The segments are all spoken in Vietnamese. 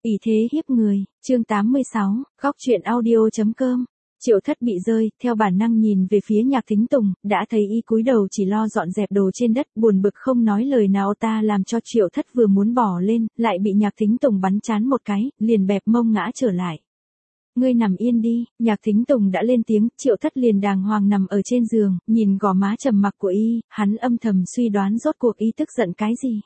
Ỷ thế hiếp người, chương 86, góc truyện audio.com. Triệu Thất bị rơi, theo bản năng nhìn về phía Nhạc Thính Tùng, đã thấy y cúi đầu chỉ lo dọn dẹp đồ trên đất, buồn bực không nói lời nào ta làm cho Triệu Thất vừa muốn bỏ lên, lại bị Nhạc Thính Tùng bắn trán một cái, liền bẹp mông ngã trở lại. Ngươi nằm yên đi, Nhạc Thính Tùng đã lên tiếng, Triệu Thất liền đàng hoàng nằm ở trên giường, nhìn gò má trầm mặc của y, hắn âm thầm suy đoán rốt cuộc y tức giận cái gì.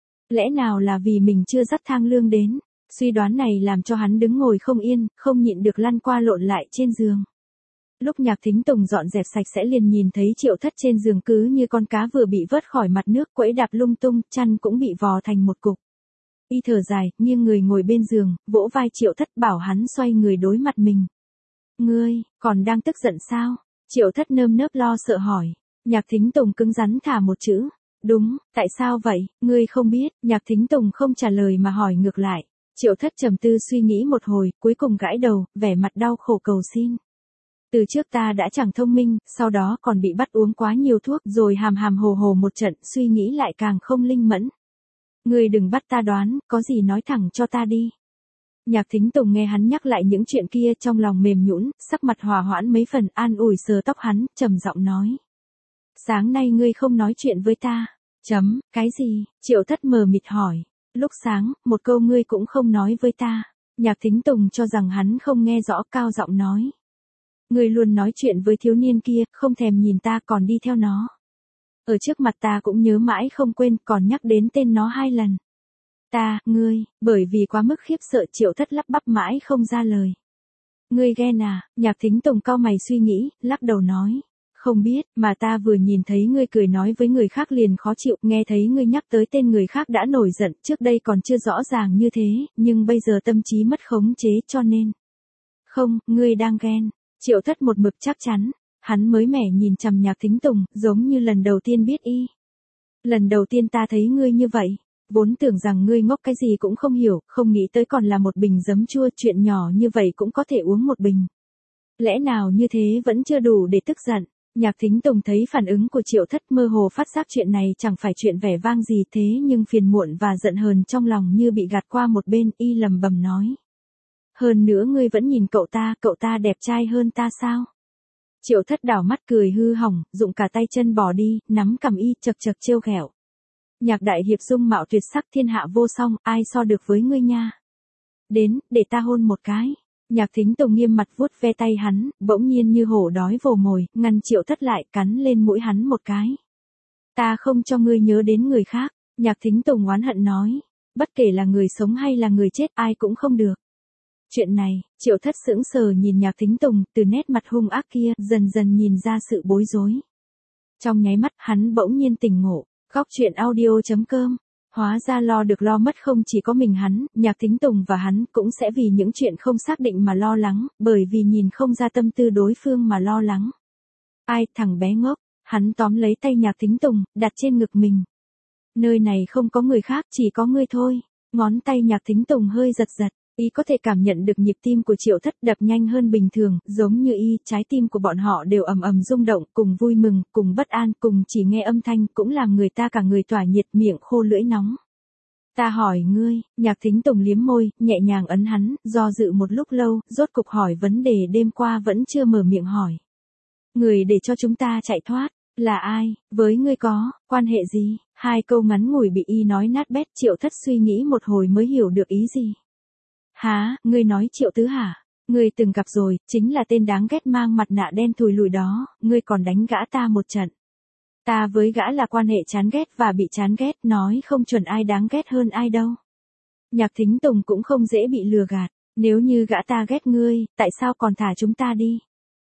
Lẽ nào là vì mình chưa dắt Thang Lương đến? Suy đoán này làm cho hắn đứng ngồi không yên, không nhịn được lăn qua lộn lại trên giường. Lúc Nhạc Thính Tùng dọn dẹp sạch sẽ liền nhìn thấy Triệu Thất trên giường cứ như con cá vừa bị vớt khỏi mặt nước, quẫy đạp lung tung, chăn cũng bị vò thành một cục. Y thở dài, nghiêng người ngồi bên giường, vỗ vai Triệu Thất bảo hắn xoay người đối mặt mình. Ngươi, còn đang tức giận sao? Triệu Thất nơm nớp lo sợ hỏi. Nhạc Thính Tùng cứng rắn thả một chữ. Đúng, tại sao vậy, ngươi không biết? Nhạc Thính Tùng không trả lời mà hỏi ngược lại. Triệu Thất trầm tư suy nghĩ một hồi, cuối cùng gãi đầu, vẻ mặt đau khổ cầu xin. Từ trước ta đã chẳng thông minh, sau đó còn bị bắt uống quá nhiều thuốc, rồi hàm hàm hồ hồ một trận, suy nghĩ lại càng không linh mẫn. Ngươi đừng bắt ta đoán, có gì nói thẳng cho ta đi. Nhạc Thính Tùng nghe hắn nhắc lại những chuyện kia trong lòng mềm nhũn, sắc mặt hòa hoãn mấy phần, an ủi sờ tóc hắn, trầm giọng nói. Sáng nay ngươi không nói chuyện với ta. Cái gì? Triệu Thất mờ mịt hỏi. Lúc sáng, một câu ngươi cũng không nói với ta. Nhạc Thính Tùng cho rằng hắn không nghe rõ, cao giọng nói. Ngươi luôn nói chuyện với thiếu niên kia, không thèm nhìn ta còn đi theo nó. Ở trước mặt ta cũng nhớ mãi không quên, còn nhắc đến tên nó 2 lần. Ngươi, bởi vì quá mức khiếp sợ Triệu Thất lắp bắp mãi không ra lời. Ngươi ghen à? Nhạc Thính Tùng cau mày suy nghĩ, lắc đầu nói. Không biết, mà ta vừa nhìn thấy ngươi cười nói với người khác liền khó chịu, nghe thấy ngươi nhắc tới tên người khác đã nổi giận, trước đây còn chưa rõ ràng như thế, nhưng bây giờ tâm trí mất khống chế cho nên. Không, ngươi đang ghen. Triệu Thất một mực chắc chắn, hắn mới mẻ nhìn chằm Nhạc Thính Tùng, giống như lần đầu tiên biết y. Lần đầu tiên ta thấy ngươi như vậy, vốn tưởng rằng ngươi ngốc cái gì cũng không hiểu, không nghĩ tới còn là một bình giấm chua, chuyện nhỏ như vậy cũng có thể uống một bình. Lẽ nào như thế vẫn chưa đủ để tức giận. Nhạc Thính Tùng thấy phản ứng của Triệu Thất mơ hồ phát giác chuyện này chẳng phải chuyện vẻ vang gì thế nhưng phiền muộn và giận hờn trong lòng như bị gạt qua một bên, y lầm bầm nói. Hơn nữa ngươi vẫn nhìn cậu ta đẹp trai hơn ta sao? Triệu Thất đảo mắt cười hư hỏng, dụng cả tay chân bỏ đi, nắm cằm y chật trêu ghẹo. Nhạc đại hiệp dung mạo tuyệt sắc thiên hạ vô song, ai so được với ngươi nha? Đến, để ta hôn một cái. Nhạc Thính Tùng nghiêm mặt vuốt ve tay hắn, bỗng nhiên như hổ đói vồ mồi, ngăn Triệu Thất lại, cắn lên mũi hắn một cái. Ta không cho ngươi nhớ đến người khác. Nhạc Thính Tùng oán hận nói. Bất kể là người sống hay là người chết ai cũng không được. Chuyện này, Triệu Thất sững sờ nhìn Nhạc Thính Tùng, từ nét mặt hung ác kia, dần dần nhìn ra sự bối rối. Trong nháy mắt, hắn bỗng nhiên tỉnh ngộ. Góc truyện audio.com. Hóa ra lo được lo mất không chỉ có mình hắn, Nhạc Thính Tùng và hắn cũng sẽ vì những chuyện không xác định mà lo lắng, bởi vì nhìn không ra tâm tư đối phương mà lo lắng. Ai, thằng bé ngốc, hắn tóm lấy tay Nhạc Thính Tùng, đặt trên ngực mình. Nơi này không có người khác, chỉ có ngươi thôi. Ngón tay Nhạc Thính Tùng hơi giật, y có thể cảm nhận được nhịp tim của Triệu Thất đập nhanh hơn bình thường, giống như y, trái tim của bọn họ đều ầm ầm rung động, cùng vui mừng, cùng bất an, cùng chỉ nghe âm thanh cũng làm người ta cả người tỏa nhiệt, miệng khô lưỡi nóng. Ta hỏi ngươi, Nhạc Thính Tùng liếm môi, nhẹ nhàng ấn hắn, do dự một lúc lâu, rốt cục hỏi vấn đề đêm qua vẫn chưa mở miệng hỏi. Người để cho chúng ta chạy thoát, là ai, với ngươi có quan hệ gì? 2 câu ngắn ngủi bị y nói nát bét, Triệu Thất suy nghĩ một hồi mới hiểu được ý gì. Hả, ngươi nói Triệu Tứ hả? Ngươi từng gặp rồi, chính là tên đáng ghét mang mặt nạ đen thùi lùi đó, ngươi còn đánh gã ta một trận. Ta với gã là quan hệ chán ghét và bị chán ghét, nói không chuẩn ai đáng ghét hơn ai đâu. Nhạc Thính Tùng cũng không dễ bị lừa gạt, nếu như gã ta ghét ngươi, tại sao còn thả chúng ta đi?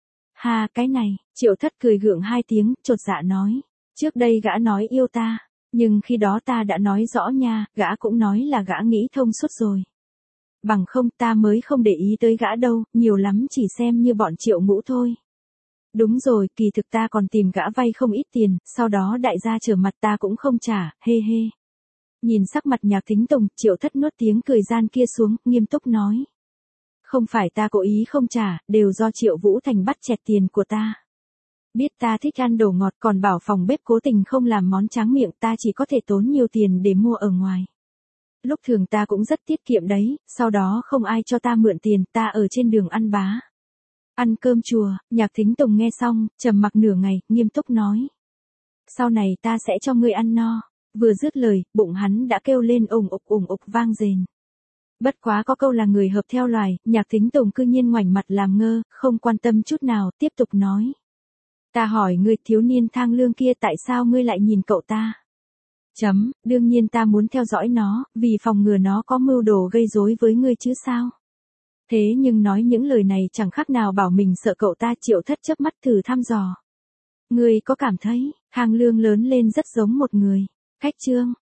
Ha, cái này, Triệu Thất cười gượng 2 tiếng, chột dạ nói. Trước đây gã nói yêu ta, nhưng khi đó ta đã nói rõ nha, gã cũng nói là gã nghĩ thông suốt rồi. Bằng không ta mới không để ý tới gã đâu, nhiều lắm chỉ xem như bọn Triệu Ngũ thôi. Đúng rồi, kỳ thực ta còn tìm gã vay không ít tiền, sau đó đại gia trở mặt ta cũng không trả, hê hê. Nhìn sắc mặt Nhạc Thính Tùng, Triệu Thất nuốt tiếng cười gian kia xuống, nghiêm túc nói. Không phải ta cố ý không trả, đều do Triệu Vũ Thành bắt chẹt tiền của ta. Biết ta thích ăn đồ ngọt còn bảo phòng bếp cố tình không làm món tráng miệng, ta chỉ có thể tốn nhiều tiền để mua ở ngoài. Lúc thường ta cũng rất tiết kiệm đấy, sau đó không ai cho ta mượn tiền, ta ở trên đường ăn bá. Ăn cơm chùa, Nhạc Thính Tùng nghe xong, trầm mặc nửa ngày, nghiêm túc nói. Sau này ta sẽ cho ngươi ăn no. Vừa dứt lời, bụng hắn đã kêu lên ủng ục vang rền. Bất quá có câu là người hợp theo loài, Nhạc Thính Tùng cư nhiên ngoảnh mặt làm ngơ, không quan tâm chút nào, tiếp tục nói. Ta hỏi ngươi, thiếu niên thang lương kia tại sao ngươi lại nhìn cậu ta? Đương nhiên ta muốn theo dõi nó, vì phòng ngừa nó có mưu đồ gây rối với ngươi chứ sao? Thế nhưng nói những lời này chẳng khác nào bảo mình sợ cậu ta. Triệu Thất chớp mắt thử thăm dò. Ngươi có cảm thấy, thang lương lớn lên rất giống một người? Khách Trương,